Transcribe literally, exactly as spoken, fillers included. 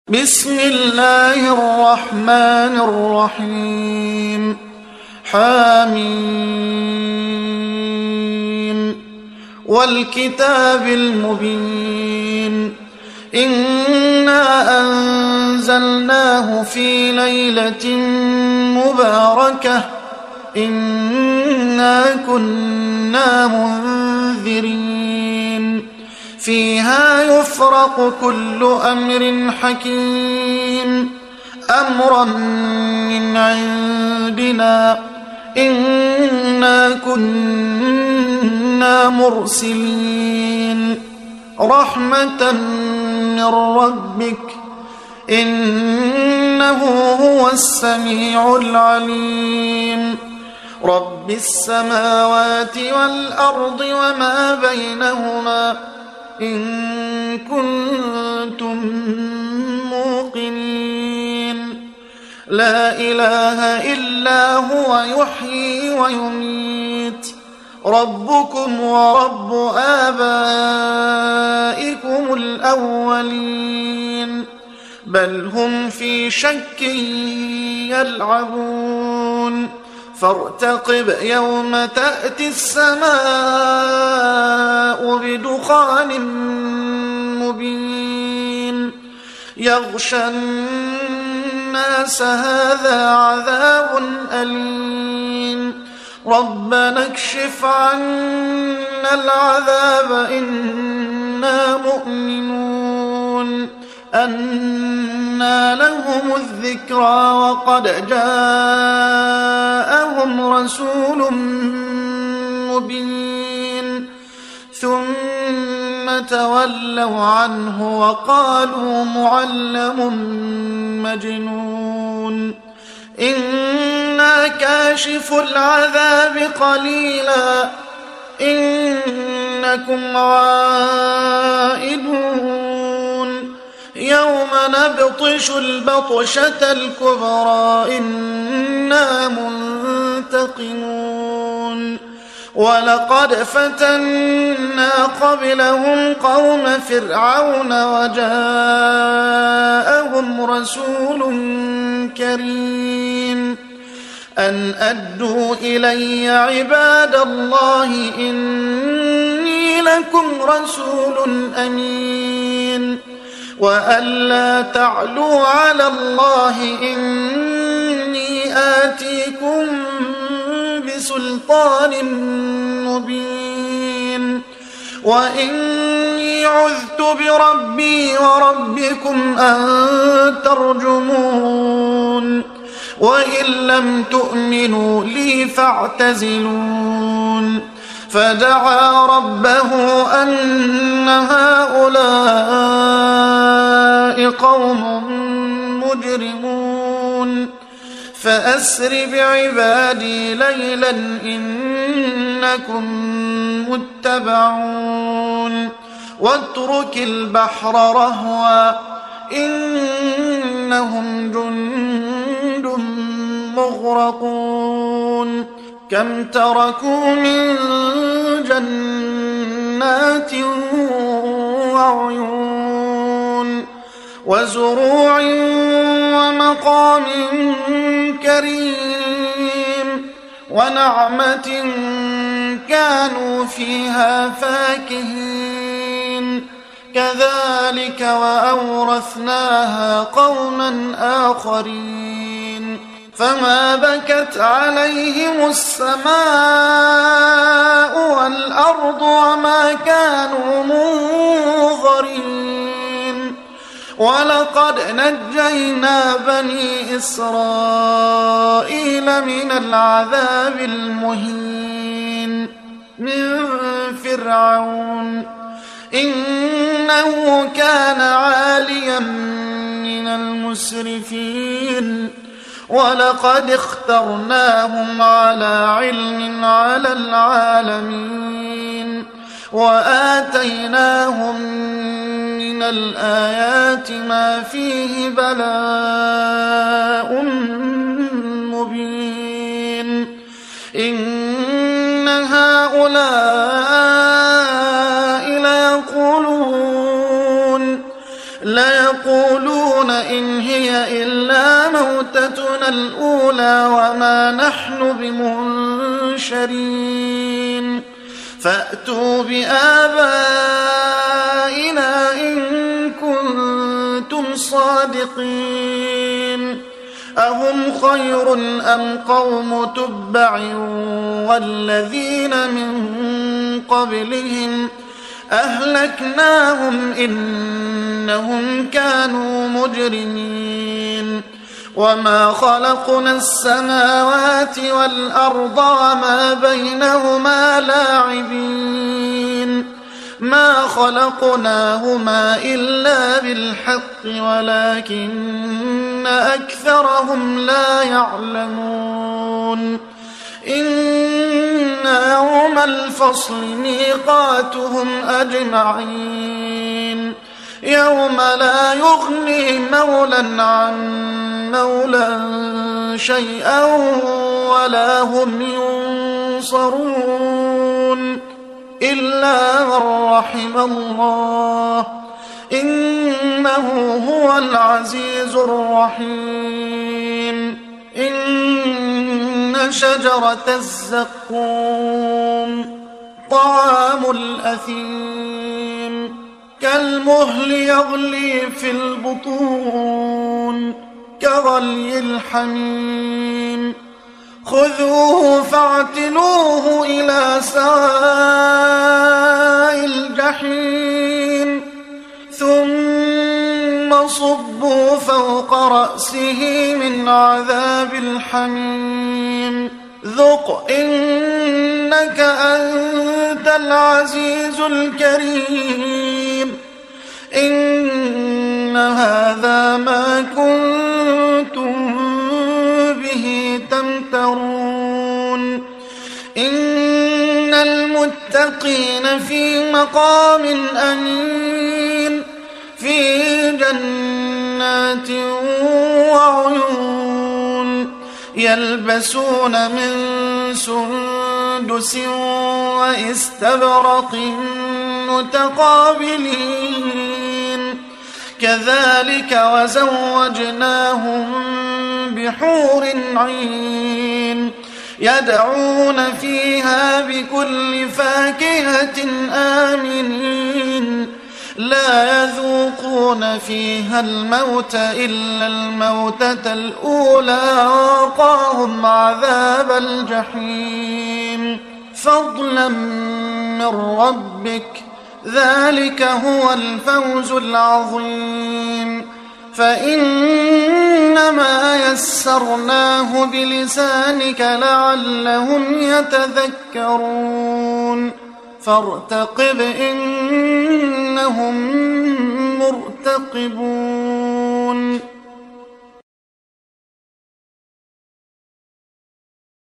بسم الله الرحمن الرحيم. حامين والكتاب المبين. إنا أنزلناه في ليلة مباركة إنا كنا منذرين فيها يفرق كل أمر حكيم أمرا من عندنا إنا كنا مرسلين رحمة من ربك إنه هو السميع العليم. رب السماوات والأرض وما بينهما إن كنتم موقنين لا إله إلا هو يحيي ويميت ربكم ورب آبائكم الأولين بل هم في شك يلعبون فارتقب يوم تأتي السماء بدخان مبين يغشى الناس هذا عذاب أليم ربنا اكشف عنا العذاب إنا مؤمنون أنى لهم الذكرى وقد جاءهم رسول مبين ثم تولوا عنه وقالوا معلم مجنون إنا كاشف العذاب قليلا إنكم عائدون يوم نبطش البطشة الكبرى إنا منتقمون ولقد فتنا قبلهم قوم فرعون وجاءهم رسول كريم أن أدوا إلي عباد الله إني لكم رسول أمين وأن لا تعلوا على الله إني آتيكم بسلطان مبين وإني عذت بربي وربكم أن ترجمون وإن لم تؤمنوا لي فاعتزلون فدعا ربه أن هؤلاء قوم مجرمون فأسر بعبادي ليلا إنكم متبعون واترك البحر رهوا إنهم جند مغرقون كم تركوا من جنات وعيون وزروع ومقام كريم ونعمة كانوا فيها فاكهين كذلك وأورثناها قوما آخرين فما بكت عليهم السماء والأرض وما كانوا منظرين ولقد نجينا بني إسرائيل من العذاب المهين من فرعون إنه كان عاليا من المسرفين ولقد اخترناهم على علم على العالمين وآتيناهم من الآيات ما فيه بلاء مبين إن هؤلاء ليقولون ليقولون إن هي إلا موتتنا الأولى وما نحن بمنشرين فأتوا بآبائنا إن كنتم صادقين أهم خير أم قوم تبع والذين من قبلهم أهلكناهم إنهم كانوا مجرمين وما خلقنا السماوات والأرض وما بينهما لاعبين ما خلقناهما إلا بالحق ولكن أكثرهم لا يعلمون إن يوم الفصل ميقاتهم أجمعين يوم لا يغني مولى عن مولى شيئا ولا هم ينصرون إلا من رحم الله إنه هو العزيز الرحيم إن شجرة الزقوم طعام الأثيم كالمهل يغلي في البطون كغلي الحميم خذوه فاعتلوه إلى سواء الجحيم ثم صبوا فوق رأسه من عذاب الحميم ذق إنك أنت العزيز الكريم إن هذا ما كنتم به تمترون إن المتقين في مقام أمين في جنات وعيون يلبسون من سندس واستبرق متقابلين كذلك وزوجناهم بحور عين يدعون فيها بكل فاكهة آمنين لا يذوقون فيها الموت إلا الموتة الأولى ووقاهم عذاب الجحيم فضلا من ربك ذلك هو الفوز العظيم فإنما يسرناه بلسانك لعلهم يتذكرون فارتقب إنهم مرتقبون